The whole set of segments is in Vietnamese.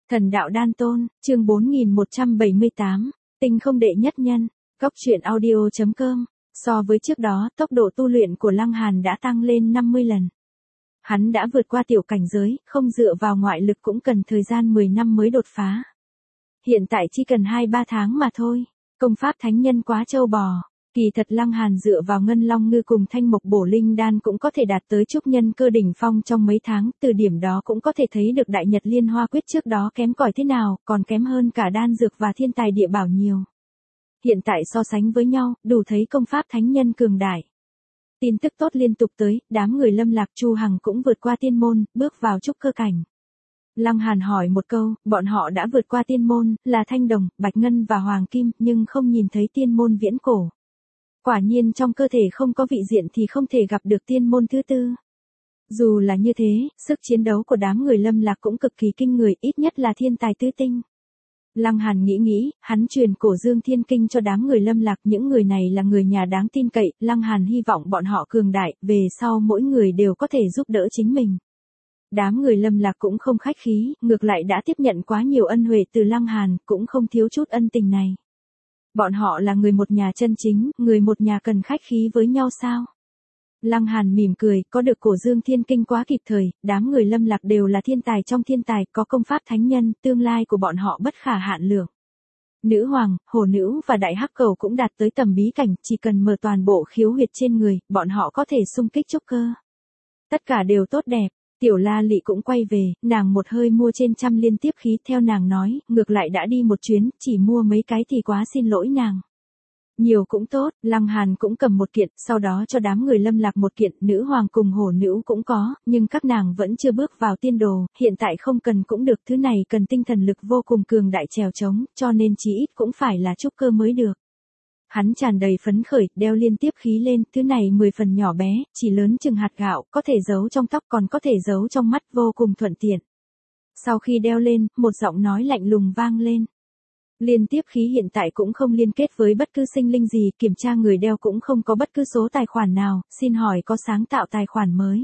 Thần đạo đan tôn, chương 4178, tinh không đệ nhất nhân, góc truyện audio.com. So với trước đó, tốc độ tu luyện của Lăng Hàn đã tăng lên 50 lần. Hắn đã vượt qua tiểu cảnh giới, không dựa vào ngoại lực cũng cần thời gian 10 năm mới đột phá. Hiện tại chỉ cần 2-3 tháng mà thôi, công pháp thánh nhân quá trâu bò. Kỳ thật Lăng Hàn dựa vào ngân long ngư cùng thanh mộc bổ linh đan cũng có thể đạt tới trúc nhân cơ đỉnh phong trong mấy tháng, từ điểm đó cũng có thể thấy được đại nhật liên hoa quyết trước đó kém cỏi thế nào, còn kém hơn cả đan dược và thiên tài địa bảo nhiều. Hiện tại so sánh với nhau, đủ thấy công pháp thánh nhân cường đại. Tin tức tốt liên tục tới, đám người Lâm Lạc Chu Hằng cũng vượt qua tiên môn, bước vào trúc cơ cảnh. Lăng Hàn hỏi một câu, bọn họ đã vượt qua tiên môn, là thanh đồng, bạch ngân và hoàng kim, nhưng không nhìn thấy tiên môn viễn cổ. Quả nhiên trong cơ thể không có vị diện thì không thể gặp được tiên môn thứ tư. Dù là như thế, sức chiến đấu của đám người Lâm Lạc cũng cực kỳ kinh người, ít nhất là thiên tài tứ tinh. Lăng Hàn nghĩ, hắn truyền cổ dương thiên kinh cho đám người Lâm Lạc, những người này là người nhà đáng tin cậy, Lăng Hàn hy vọng bọn họ cường đại, về sau mỗi người đều có thể giúp đỡ chính mình. Đám người Lâm Lạc cũng không khách khí, ngược lại đã tiếp nhận quá nhiều ân huệ từ Lăng Hàn, cũng không thiếu chút ân tình này. Bọn họ là người một nhà chân chính, người một nhà cần khách khí với nhau sao? Lăng Hàn mỉm cười, có được cổ dương thiên kinh quá kịp thời, đám người Lâm Lạc đều là thiên tài trong thiên tài, có công pháp thánh nhân, tương lai của bọn họ bất khả hạn lượng. Nữ hoàng, hồ nữ và đại hắc cầu cũng đạt tới tầm bí cảnh, chỉ cần mở toàn bộ khiếu huyệt trên người, bọn họ có thể xung kích trúc cơ. Tất cả đều tốt đẹp. Tiểu La Lị cũng quay về, nàng một hơi mua trên trăm liên tiếp khí, theo nàng nói, ngược lại đã đi một chuyến, chỉ mua mấy cái thì quá xin lỗi nàng. Nhiều cũng tốt, Lăng Hàn cũng cầm một kiện, sau đó cho đám người Lâm Lạc một kiện, nữ hoàng cùng hổ nữ cũng có, nhưng các nàng vẫn chưa bước vào tiên đồ, hiện tại không cần cũng được, thứ này cần tinh thần lực vô cùng cường đại trèo trống, cho nên chí ít cũng phải là trúc cơ mới được. Hắn tràn đầy phấn khởi, đeo liên tiếp khí lên, thứ này 10 phần nhỏ bé, chỉ lớn chừng hạt gạo, có thể giấu trong tóc còn có thể giấu trong mắt, vô cùng thuận tiện. Sau khi đeo lên, một giọng nói lạnh lùng vang lên. Liên tiếp khí hiện tại cũng không liên kết với bất cứ sinh linh gì, kiểm tra người đeo cũng không có bất cứ số tài khoản nào, xin hỏi có sáng tạo tài khoản mới?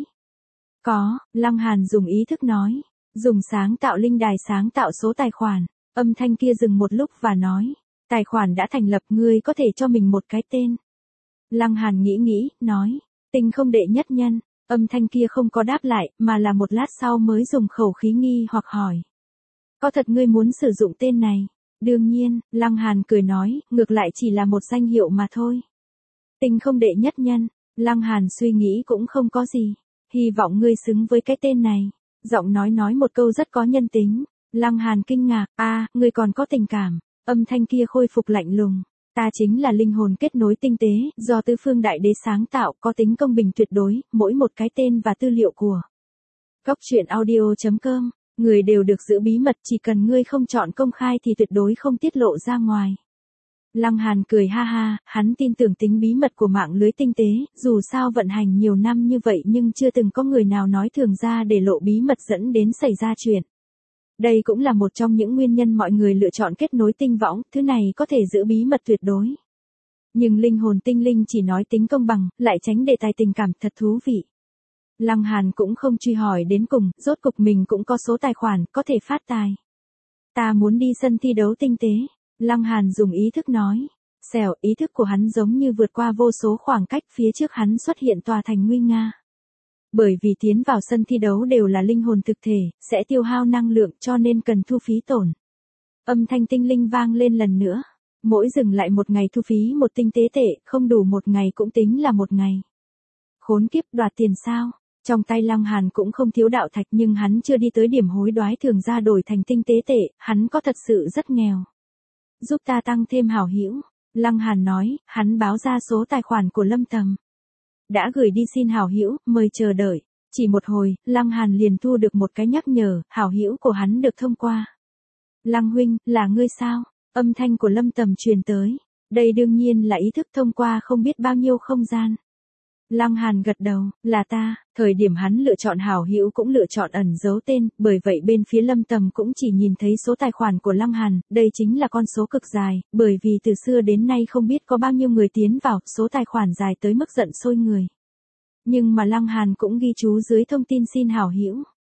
Có, Lăng Hàn dùng ý thức nói, dùng sáng tạo linh đài sáng tạo số tài khoản, âm thanh kia dừng một lúc và nói. Tài khoản đã thành lập, ngươi có thể cho mình một cái tên. Lăng Hàn nghĩ, nói, tinh không đệ nhất nhân, âm thanh kia không có đáp lại, mà là một lát sau mới dùng khẩu khí nghi hoặc hỏi. Có thật ngươi muốn sử dụng tên này? Đương nhiên, Lăng Hàn cười nói, ngược lại chỉ là một danh hiệu mà thôi. Tinh không đệ nhất nhân, Lăng Hàn suy nghĩ cũng không có gì, hy vọng ngươi xứng với cái tên này. Giọng nói một câu rất có nhân tính, Lăng Hàn kinh ngạc, ngươi còn có tình cảm. Âm thanh kia khôi phục lạnh lùng, ta chính là linh hồn kết nối tinh tế, do tứ phương đại đế sáng tạo, có tính công bình tuyệt đối, mỗi một cái tên và tư liệu của. Góc truyện audio.com, người đều được giữ bí mật, chỉ cần ngươi không chọn công khai thì tuyệt đối không tiết lộ ra ngoài. Lăng Hàn cười ha ha, hắn tin tưởng tính bí mật của mạng lưới tinh tế, dù sao vận hành nhiều năm như vậy nhưng chưa từng có người nào nói thường ra để lộ bí mật dẫn đến xảy ra chuyện. Đây cũng là một trong những nguyên nhân mọi người lựa chọn kết nối tinh võng, thứ này có thể giữ bí mật tuyệt đối. Nhưng linh hồn tinh linh chỉ nói tính công bằng, lại tránh đề tài tình cảm, thật thú vị. Lăng Hàn cũng không truy hỏi đến cùng, rốt cục mình cũng có số tài khoản, có thể phát tài. Ta muốn đi sân thi đấu tinh tế. Lăng Hàn dùng ý thức nói. Xèo, ý thức của hắn giống như vượt qua vô số khoảng cách, phía trước hắn xuất hiện tòa thành nguy nga. Bởi vì tiến vào sân thi đấu đều là linh hồn thực thể, sẽ tiêu hao năng lượng cho nên cần thu phí tổn. Âm thanh tinh linh vang lên lần nữa. Mỗi dừng lại một ngày thu phí một tinh tế tệ, không đủ một ngày cũng tính là một ngày. Khốn kiếp, đoạt tiền sao? Trong tay Lăng Hàn cũng không thiếu đạo thạch nhưng hắn chưa đi tới điểm hối đoái thường ra đổi thành tinh tế tệ, hắn có thật sự rất nghèo. Giúp ta tăng thêm hảo hữu. Lăng Hàn nói, hắn báo ra số tài khoản của Lâm Tầm. Đã gửi đi xin hảo hữu, mời chờ đợi. Chỉ một hồi, Lăng Hàn liền thu được một cái nhắc nhở, hảo hữu của hắn được thông qua. Lăng huynh, là ngươi sao? Âm thanh của Lâm Tầm truyền tới. Đây đương nhiên là ý thức thông qua không biết bao nhiêu không gian. Lăng Hàn gật đầu, là ta. Thời điểm hắn lựa chọn hảo hữu cũng lựa chọn ẩn giấu tên, bởi vậy bên phía Lâm Tầm cũng chỉ nhìn thấy số tài khoản của Lăng Hàn, đây chính là con số cực dài, bởi vì từ xưa đến nay không biết có bao nhiêu người tiến vào, số tài khoản dài tới mức giận sôi người. Nhưng mà Lăng Hàn cũng ghi chú dưới thông tin xin hảo hữu.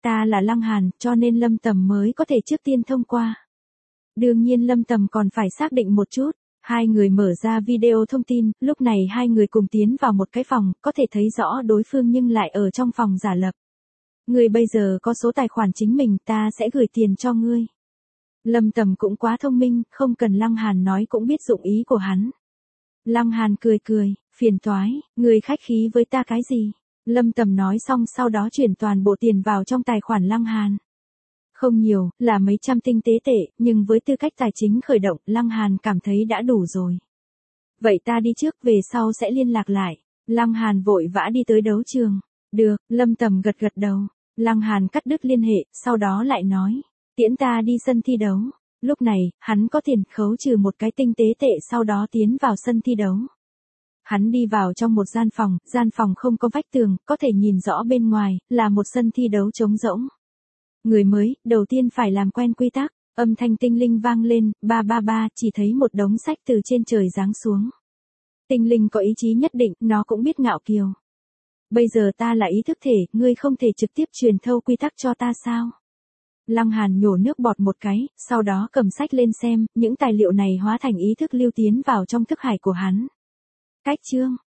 Ta là Lăng Hàn, cho nên Lâm Tầm mới có thể trước tiên thông qua. Đương nhiên Lâm Tầm còn phải xác định một chút. Hai người mở ra video thông tin, lúc này hai người cùng tiến vào một cái phòng, có thể thấy rõ đối phương nhưng lại ở trong phòng giả lập. Ngươi bây giờ có số tài khoản chính mình, ta sẽ gửi tiền cho ngươi. Lâm Tầm cũng quá thông minh, không cần Lăng Hàn nói cũng biết dụng ý của hắn. Lăng Hàn cười cười, phiền toái, ngươi khách khí với ta cái gì? Lâm Tầm nói xong sau đó chuyển toàn bộ tiền vào trong tài khoản Lăng Hàn. Không nhiều, là mấy trăm tinh tế tệ, nhưng với tư cách tài chính khởi động, Lăng Hàn cảm thấy đã đủ rồi. Vậy ta đi trước, về sau sẽ liên lạc lại. Lăng Hàn vội vã đi tới đấu trường. Được, Lâm Tầm gật gật đầu. Lăng Hàn cắt đứt liên hệ, sau đó lại nói, tiễn ta đi sân thi đấu. Lúc này, hắn có tiền khấu trừ một cái tinh tế tệ sau đó tiến vào sân thi đấu. Hắn đi vào trong một gian phòng không có vách tường, có thể nhìn rõ bên ngoài, là một sân thi đấu trống rỗng. Người mới, đầu tiên phải làm quen quy tắc, âm thanh tinh linh vang lên, 333, chỉ thấy một đống sách từ trên trời giáng xuống. Tinh linh có ý chí nhất định, nó cũng biết ngạo kiều. Bây giờ ta là ý thức thể, ngươi không thể trực tiếp truyền thâu quy tắc cho ta sao? Lăng Hàn nhổ nước bọt một cái, sau đó cầm sách lên xem, những tài liệu này hóa thành ý thức lưu tiến vào trong thức hải của hắn. Cách chương